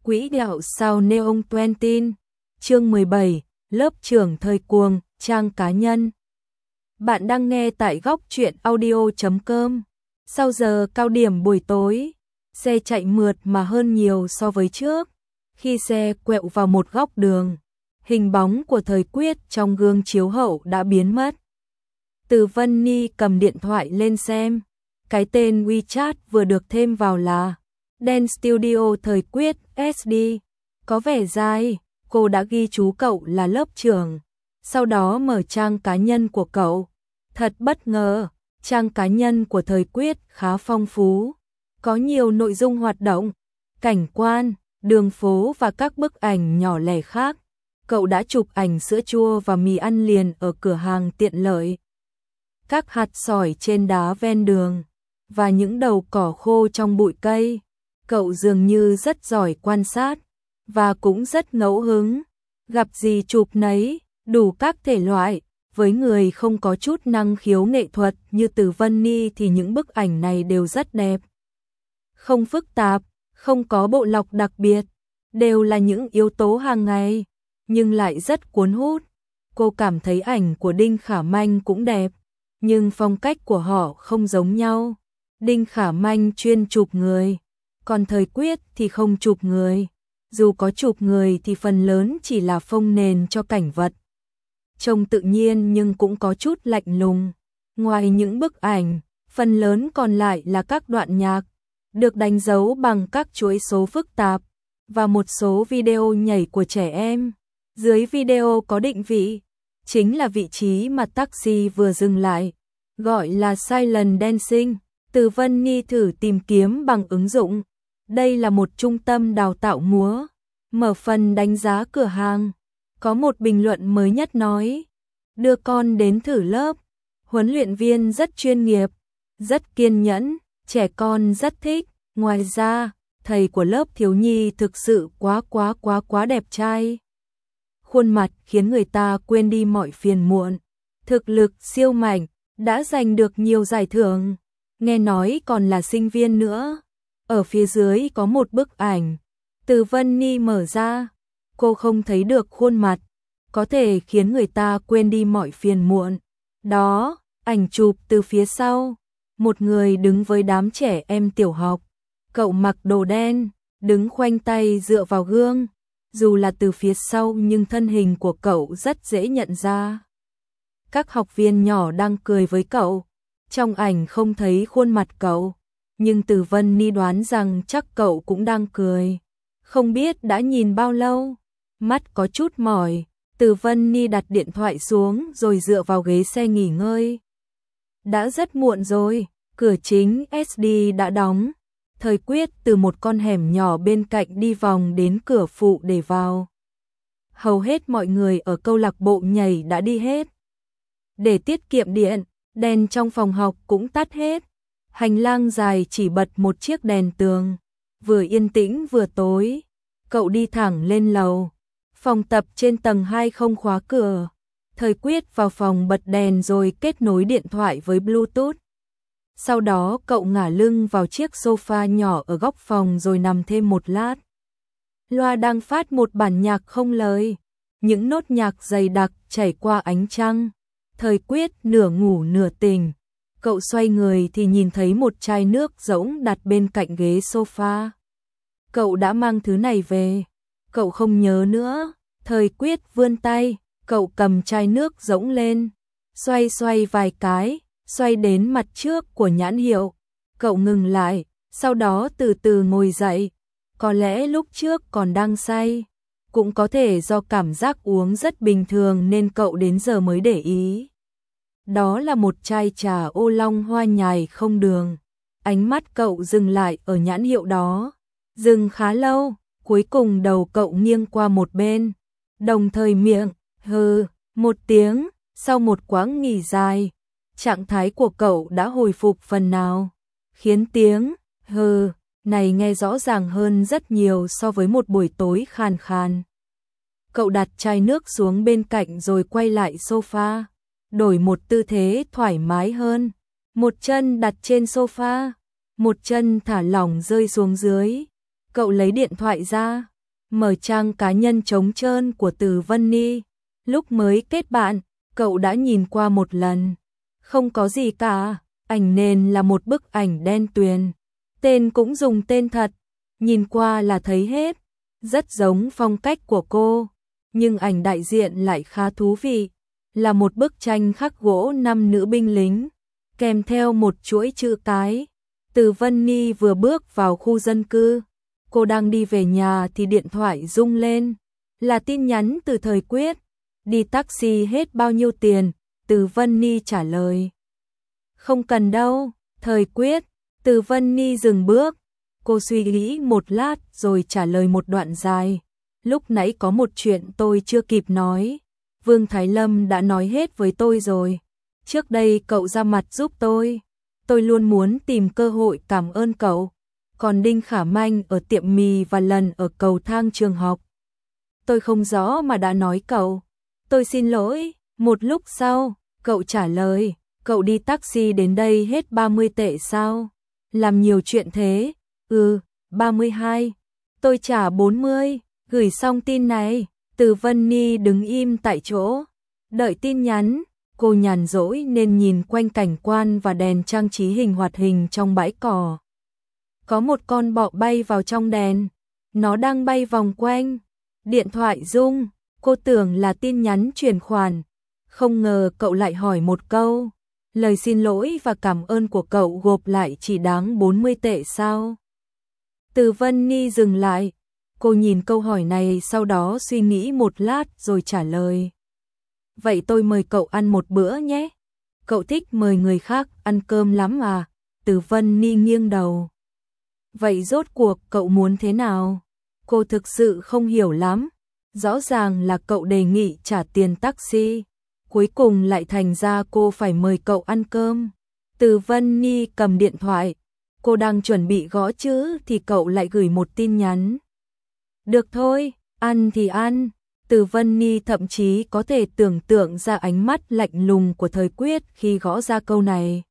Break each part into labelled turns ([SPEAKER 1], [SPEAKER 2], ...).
[SPEAKER 1] Quỹ đạo sao Neon 20, chương 17, lớp trưởng thời cuồng, trang cá nhân. Bạn đang nghe tại góc truyện audio.com. Sau giờ cao điểm buổi tối, xe chạy mượt mà hơn nhiều so với trước. Khi xe quẹo vào một góc đường, hình bóng của Thời Quyết trong gương chiếu hậu đã biến mất. Từ Vân Ni cầm điện thoại lên xem. Cái tên WeChat vừa được thêm vào là Dance Studio Thời Quyết SD. Có vẻ dài, cô đã ghi chú cậu là lớp trưởng. Sau đó mở trang cá nhân của cậu. Thật bất ngờ, trang cá nhân của Thời Quyết khá phong phú. Có nhiều nội dung hoạt động, cảnh quan, đường phố và các bức ảnh nhỏ lẻ khác. Cậu đã chụp ảnh sữa chua và mì ăn liền ở cửa hàng tiện lợi. Các hạt sỏi trên đá ven đường và những đầu cỏ khô trong bụi cây. Cậu dường như rất giỏi quan sát và cũng rất ngẫu hứng, gặp gì chụp nấy, đủ các thể loại. Với người không có chút năng khiếu nghệ thuật như Từ Vân Ni thì những bức ảnh này đều rất đẹp. Không phức tạp, không có bộ lọc đặc biệt, đều là những yếu tố hàng ngày, nhưng lại rất cuốn hút. Cô cảm thấy ảnh của Đinh Khả Manh cũng đẹp, nhưng phong cách của họ không giống nhau. Đinh Khả Manh chuyên chụp người, còn Thời Quyết thì không chụp người. Dù có chụp người thì phần lớn chỉ là phông nền cho cảnh vật. Trông tự nhiên nhưng cũng có chút lạnh lùng. Ngoài những bức ảnh, phần lớn còn lại là các đoạn nhạc, được đánh dấu bằng các chuỗi số phức tạp, và một số video nhảy của trẻ em. Dưới video có định vị, chính là vị trí mà taxi vừa dừng lại, gọi là Silent Dancing. Từ Vân Ni thử tìm kiếm bằng ứng dụng. Đây là một trung tâm đào tạo múa. Mở phần đánh giá cửa hàng, có một bình luận mới nhất nói: đưa con đến thử lớp, huấn luyện viên rất chuyên nghiệp, rất kiên nhẫn, trẻ con rất thích. Ngoài ra, thầy của lớp thiếu nhi thực sự quá đẹp trai. Khuôn mặt khiến người ta quên đi mọi phiền muộn. Thực lực siêu mạnh, đã giành được nhiều giải thưởng. Nghe nói còn là sinh viên nữa. Ở phía dưới có một bức ảnh. Từ Vân Ni mở ra, cô không thấy được khuôn mặt, có thể khiến người ta quên đi mọi phiền muộn. Đó, ảnh chụp từ phía sau, một người đứng với đám trẻ em tiểu học. Cậu mặc đồ đen, đứng khoanh tay dựa vào gương. Dù là từ phía sau nhưng thân hình của cậu rất dễ nhận ra. Các học viên nhỏ đang cười với cậu. Trong ảnh không thấy khuôn mặt cậu, nhưng Từ Vân Ni đoán rằng chắc cậu cũng đang cười. Không biết đã nhìn bao lâu, mắt có chút mỏi, Từ Vân Ni đặt điện thoại xuống rồi dựa vào ghế xe nghỉ ngơi. Đã rất muộn rồi, cửa chính SD đã đóng. Thời Quyết từ một con hẻm nhỏ bên cạnh đi vòng đến cửa phụ để vào. Hầu hết mọi người ở câu lạc bộ nhảy đã đi hết. Để tiết kiệm điện, đèn trong phòng học cũng tắt hết. Hành lang dài chỉ bật một chiếc đèn tường, vừa yên tĩnh vừa tối. Cậu đi thẳng lên lầu. Phòng tập trên tầng 2 không khóa cửa. Thời Quyết vào phòng bật đèn rồi kết nối điện thoại với Bluetooth. Sau đó cậu ngả lưng vào chiếc sofa nhỏ ở góc phòng rồi nằm thêm một lát. Loa đang phát một bản nhạc không lời. Những nốt nhạc dày đặc chảy qua ánh trăng. Thời Quyết nửa ngủ nửa tỉnh. Cậu xoay người thì nhìn thấy một chai nước rỗng đặt bên cạnh ghế sofa. Cậu đã mang thứ này về. Cậu không nhớ nữa. Thời Quyết vươn tay, cậu cầm chai nước rỗng lên. Xoay vài cái, xoay đến mặt trước của nhãn hiệu. Cậu ngừng lại, sau đó từ từ ngồi dậy. Có lẽ lúc trước còn đang say. Cũng có thể do cảm giác uống rất bình thường nên cậu đến giờ mới để ý. Đó là một chai trà ô long hoa nhài không đường. Ánh mắt cậu dừng lại ở nhãn hiệu đó. Dừng khá lâu, cuối cùng đầu cậu nghiêng qua một bên. Đồng thời miệng, hừ, một tiếng, sau một quãng nghỉ dài. Trạng thái của cậu đã hồi phục phần nào, khiến tiếng, hừ, này nghe rõ ràng hơn rất nhiều so với một buổi tối khàn khàn. Cậu đặt chai nước xuống bên cạnh rồi quay lại sofa. Đổi một tư thế thoải mái hơn. Một chân đặt trên sofa, một chân thả lỏng rơi xuống dưới. Cậu lấy điện thoại ra, mở trang cá nhân trống trơn của Từ Vân Ni. Lúc mới kết bạn, cậu đã nhìn qua một lần. Không có gì cả, ảnh nền là một bức ảnh đen tuyền. Tên cũng dùng tên thật, nhìn qua là thấy hết, rất giống phong cách của cô. Nhưng ảnh đại diện lại khá thú vị, là một bức tranh khắc gỗ 5 nữ binh lính, kèm theo một chuỗi chữ cái. Từ Vân Ni vừa bước vào khu dân cư, cô đang đi về nhà thì điện thoại rung lên, là tin nhắn từ Thời Quyết. Đi taxi hết bao nhiêu tiền? Từ Vân Ni trả lời. Không cần đâu, Thời Quyết. Từ Vân Ni dừng bước, cô suy nghĩ một lát rồi trả lời một đoạn dài. Lúc nãy có một chuyện tôi chưa kịp nói, Vương Thái Lâm đã nói hết với tôi rồi. Trước đây cậu ra mặt giúp tôi luôn muốn tìm cơ hội cảm ơn cậu. Còn Đinh Khả Manh ở tiệm mì và lần ở cầu thang trường học, tôi không rõ mà đã nói cậu. Tôi xin lỗi. Một lúc sau, cậu trả lời, cậu đi taxi đến đây hết 30 tệ sao? Làm nhiều chuyện thế. 32. Tôi trả 40. Gửi xong tin này, Từ Vân Ni đứng im tại chỗ, đợi tin nhắn. Cô nhàn rỗi nên nhìn quanh cảnh quan và đèn trang trí hình hoạt hình trong bãi cỏ. Có một con bọ bay vào trong đèn, nó đang bay vòng quanh. Điện thoại rung, cô tưởng là tin nhắn chuyển khoản. Không ngờ cậu lại hỏi một câu, lời xin lỗi và cảm ơn của cậu gộp lại chỉ đáng 40 tệ sao? Từ Vân Ni dừng lại, cô nhìn câu hỏi này sau đó suy nghĩ một lát rồi trả lời. Vậy tôi mời cậu ăn một bữa nhé. Cậu thích mời người khác ăn cơm lắm à? Từ Vân Ni nghiêng đầu. Vậy rốt cuộc cậu muốn thế nào? Cô thực sự không hiểu lắm. Rõ ràng là cậu đề nghị trả tiền taxi, cuối cùng lại thành ra cô phải mời cậu ăn cơm. Từ Vân Ni cầm điện thoại, cô đang chuẩn bị gõ chữ thì cậu lại gửi một tin nhắn. Được thôi, ăn thì ăn. Từ Vân Ni thậm chí có thể tưởng tượng ra ánh mắt lạnh lùng của Thời Quyết khi gõ ra câu này.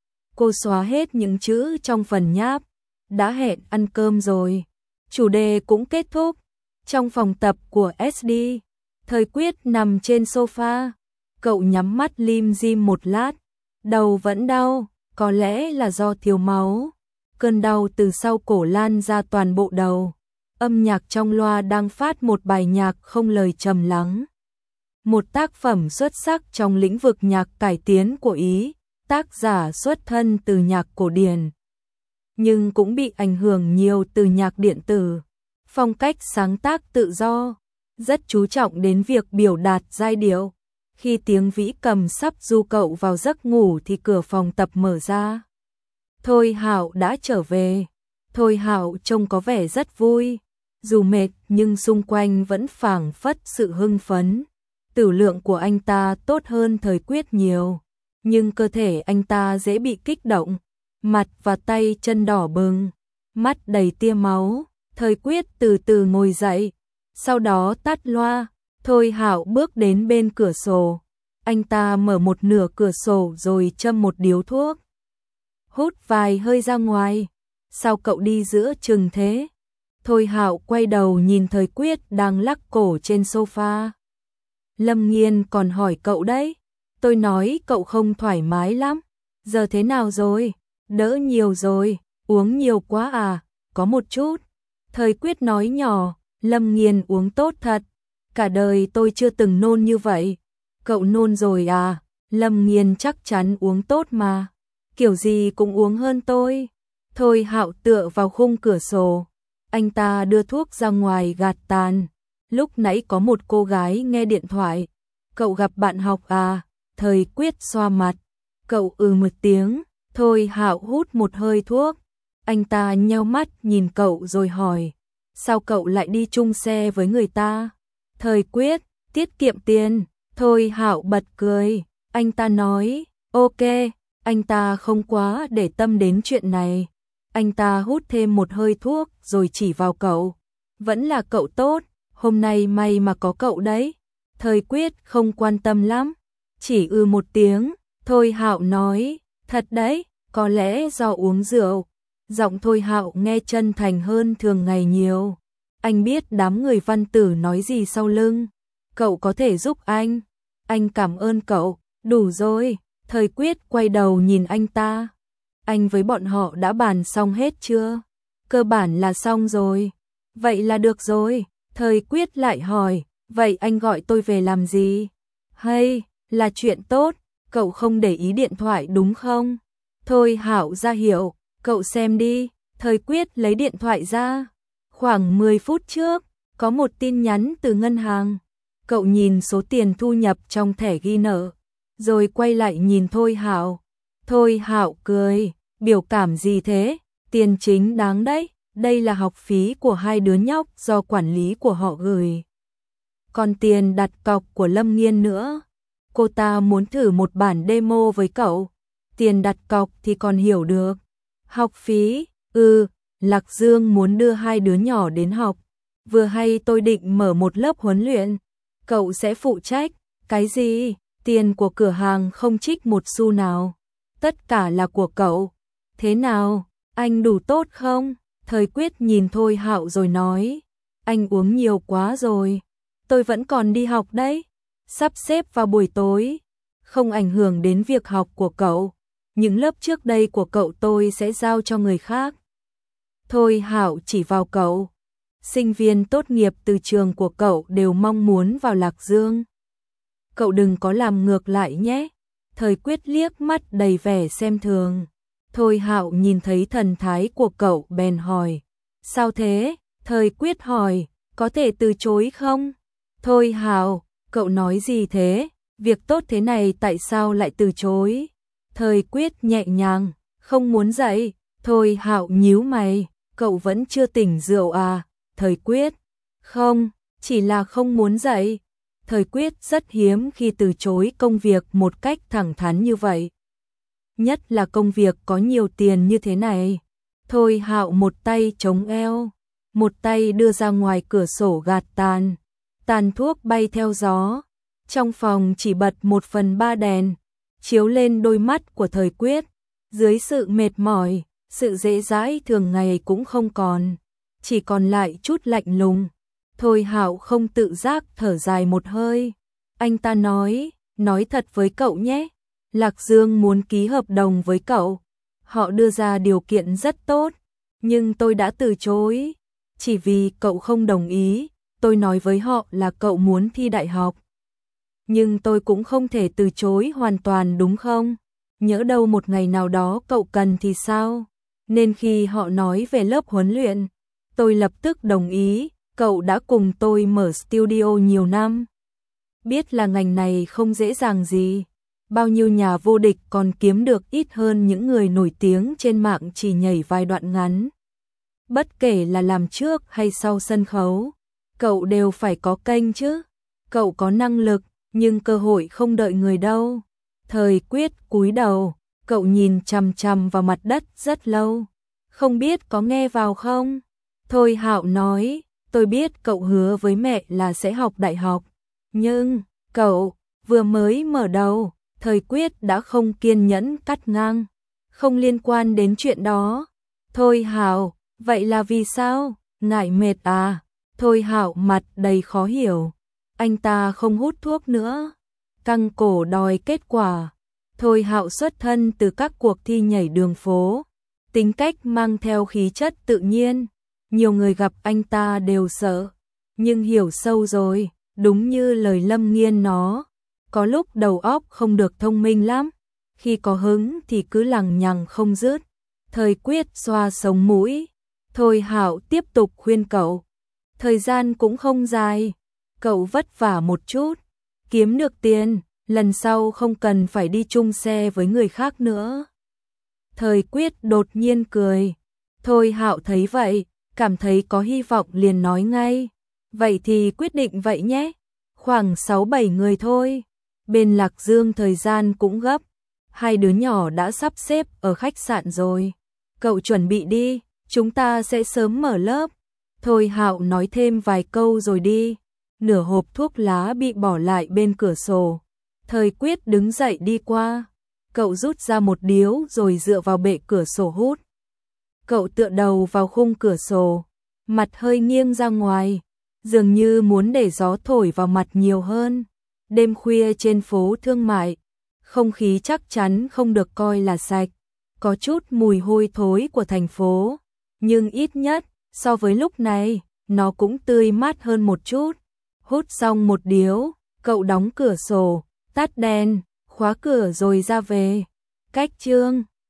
[SPEAKER 1] Cô xóa hết những chữ trong phần nháp. Đã hẹn ăn cơm rồi. Chủ đề cũng kết thúc. Trong phòng tập của SD, Thời Quyết nằm trên sofa. Cậu nhắm mắt lim dim một lát. Đầu vẫn đau, có lẽ là do thiếu máu. Cơn đau từ sau cổ lan ra toàn bộ đầu. Âm nhạc trong loa đang phát một bài nhạc không lời trầm lắng. Một tác phẩm xuất sắc trong lĩnh vực nhạc cải tiến của Ý, tác giả xuất thân từ nhạc cổ điển, nhưng cũng bị ảnh hưởng nhiều từ nhạc điện tử. Phong cách sáng tác tự do, rất chú trọng đến việc biểu đạt giai điệu. Khi tiếng vĩ cầm sắp du cậu vào giấc ngủ thì cửa phòng tập mở ra. Thôi Hạo đã trở về. Thôi Hạo trông có vẻ rất vui. Dù mệt nhưng xung quanh vẫn phảng phất sự hưng phấn. Tử lượng của anh ta tốt hơn Thời Quyết nhiều, nhưng cơ thể anh ta dễ bị kích động, mặt và tay chân đỏ bừng, mắt đầy tia máu. Thời Quyết từ từ ngồi dậy, sau đó tắt loa. Thôi Hạo bước đến bên cửa sổ. Anh ta mở một nửa cửa sổ rồi châm một điếu thuốc, hút vài hơi ra ngoài. Sao cậu đi giữa chừng thế? Thôi Hạo quay đầu nhìn Thời Quyết đang lắc cổ trên sofa. Lâm Nghiên còn hỏi cậu đấy. Tôi nói cậu không thoải mái lắm. Giờ thế nào rồi? Đỡ nhiều rồi. Uống nhiều quá à? Có một chút. Thời Quyết nói nhỏ. Lâm Nghiên uống tốt thật. Cả đời tôi chưa từng nôn như vậy. Cậu nôn rồi à? Lâm Nghiên chắc chắn uống tốt mà. Kiểu gì cũng uống hơn tôi. Thôi Hạo tựa vào khung cửa sổ. Anh ta đưa thuốc ra ngoài gạt tàn. Lúc nãy có một cô gái nghe điện thoại. Cậu gặp bạn học à? Thời Quyết xoa mặt. Cậu một tiếng. Thôi Hạo hút một hơi thuốc. Anh ta nheo mắt nhìn cậu rồi hỏi. Sao cậu lại đi chung xe với người ta? Thời Quyết, tiết kiệm tiền. Thôi Hạo bật cười. Anh ta nói, ok. Anh ta không quá để tâm đến chuyện này. Anh ta hút thêm một hơi thuốc rồi chỉ vào cậu. Vẫn là cậu tốt, hôm nay may mà có cậu đấy. Thời Quyết không quan tâm lắm, chỉ một tiếng. Thôi Hạo nói, thật đấy, có lẽ do uống rượu. Giọng Thôi Hạo nghe chân thành hơn thường ngày nhiều. Anh biết đám người Văn Tử nói gì sau lưng. Cậu có thể giúp anh. Anh cảm ơn cậu. Đủ rồi. Thời Quyết quay đầu nhìn anh ta. Anh với bọn họ đã bàn xong hết chưa? Cơ bản là xong rồi. Vậy là được rồi. Thời Quyết lại hỏi. Vậy anh gọi tôi về làm gì? Hay, là chuyện tốt. Cậu không để ý điện thoại đúng không? Thôi Hạo ra hiệu. Cậu xem đi. Thời Quyết lấy điện thoại ra. Khoảng 10 phút trước, có một tin nhắn từ ngân hàng. Cậu nhìn số tiền thu nhập trong thẻ ghi nợ, rồi quay lại nhìn Thôi Hạo. Thôi Hạo cười, biểu cảm gì thế? Tiền chính đáng đấy, đây là học phí của hai đứa nhóc do quản lý của họ gửi. Còn tiền đặt cọc của Lâm Nghiên nữa. Cô ta muốn thử một bản demo với cậu. Tiền đặt cọc thì còn hiểu được. Học phí, Lạc Dương muốn đưa hai đứa nhỏ đến học. Vừa hay tôi định mở một lớp huấn luyện. Cậu sẽ phụ trách. Cái gì? Tiền của cửa hàng không trích một xu nào. Tất cả là của cậu. Thế nào? Anh đủ tốt không? Thời Quyết nhìn Thôi Hạo rồi nói. Anh uống nhiều quá rồi. Tôi vẫn còn đi học đấy. Sắp xếp vào buổi tối. Không ảnh hưởng đến việc học của cậu. Những lớp trước đây của cậu tôi sẽ giao cho người khác. Thôi Hạo chỉ vào cậu. Sinh viên tốt nghiệp từ trường của cậu đều mong muốn vào Lạc Dương. Cậu đừng có làm ngược lại nhé. Thời Quyết liếc mắt đầy vẻ xem thường. Thôi Hạo nhìn thấy thần thái của cậu bèn hỏi. Sao thế? Thời Quyết hỏi. Có thể từ chối không? Thôi Hạo, cậu nói gì thế? Việc tốt thế này tại sao lại từ chối? Thời Quyết nhẹ nhàng. Không muốn dậy. Thôi Hạo nhíu mày. Cậu vẫn chưa tỉnh rượu à? Thời Quyết. Không, chỉ là không muốn dậy. Thời Quyết rất hiếm khi từ chối công việc một cách thẳng thắn như vậy. Nhất là công việc có nhiều tiền như thế này. Thôi Hạo một tay chống eo, một tay đưa ra ngoài cửa sổ gạt tàn. Tàn thuốc bay theo gió. Trong phòng chỉ bật 1/3 đèn, chiếu lên đôi mắt của Thời Quyết. Dưới sự mệt mỏi, sự dễ dãi thường ngày cũng không còn, chỉ còn lại chút lạnh lùng. Thôi Hạo không tự giác thở dài một hơi. Anh ta nói thật với cậu nhé. Lạc Dương muốn ký hợp đồng với cậu. Họ đưa ra điều kiện rất tốt, nhưng tôi đã từ chối. Chỉ vì cậu không đồng ý, tôi nói với họ là cậu muốn thi đại học. Nhưng tôi cũng không thể từ chối hoàn toàn đúng không? Nhỡ đâu một ngày nào đó cậu cần thì sao? Nên khi họ nói về lớp huấn luyện, tôi lập tức đồng ý. Cậu đã cùng tôi mở studio nhiều năm. Biết là ngành này không dễ dàng gì. Bao nhiêu nhà vô địch còn kiếm được ít hơn những người nổi tiếng trên mạng chỉ nhảy vài đoạn ngắn. Bất kể là làm trước hay sau sân khấu, cậu đều phải có kênh chứ. Cậu có năng lực, nhưng cơ hội không đợi người đâu. Thời Quyết cúi đầu, cậu nhìn chằm chằm vào mặt đất rất lâu. Không biết có nghe vào không? Thôi Hạo nói, tôi biết cậu hứa với mẹ là sẽ học đại học. Nhưng, cậu, vừa mới mở đầu. Thời Quyết đã không kiên nhẫn cắt ngang. Không liên quan đến chuyện đó. Thôi Hạo, vậy là vì sao? Ngại mệt à? Thôi Hạo mặt đầy khó hiểu. Anh ta không hút thuốc nữa. Căng cổ đòi kết quả. Thôi Hạo xuất thân từ các cuộc thi nhảy đường phố. Tính cách mang theo khí chất tự nhiên. Nhiều người gặp anh ta đều sợ. Nhưng hiểu sâu rồi, đúng như lời Lâm Nghiên nó. Có lúc đầu óc không được thông minh lắm, khi có hứng thì cứ lằng nhằng không dứt. Thời Quyết xoa sống mũi. Thôi Hạo tiếp tục khuyên cậu. Thời gian cũng không dài, cậu vất vả một chút, kiếm được tiền, lần sau không cần phải đi chung xe với người khác nữa. Thời Quyết đột nhiên cười. Thôi Hạo thấy vậy, cảm thấy có hy vọng liền nói ngay. Vậy thì quyết định vậy nhé. Khoảng 6-7 người thôi. Bên Lạc Dương thời gian cũng gấp. Hai đứa nhỏ đã sắp xếp ở khách sạn rồi. Cậu chuẩn bị đi, chúng ta sẽ sớm mở lớp. Thôi Hạo nói thêm vài câu rồi đi. Nửa hộp thuốc lá bị bỏ lại bên cửa sổ. Thời Quyết đứng dậy đi qua. Cậu rút ra một điếu rồi dựa vào bệ cửa sổ hút. Cậu tựa đầu vào khung cửa sổ. mặt hơi nghiêng ra ngoài, dường như muốn để gió thổi vào mặt nhiều hơn. Đêm khuya trên phố thương mại, không khí chắc chắn không được coi là sạch, có chút mùi hôi thối của thành phố, nhưng ít nhất, so với lúc này, nó cũng tươi mát hơn một chút. Hút xong một điếu, cậu đóng cửa sổ, tắt đèn, khóa cửa rồi ra về. Cách Chương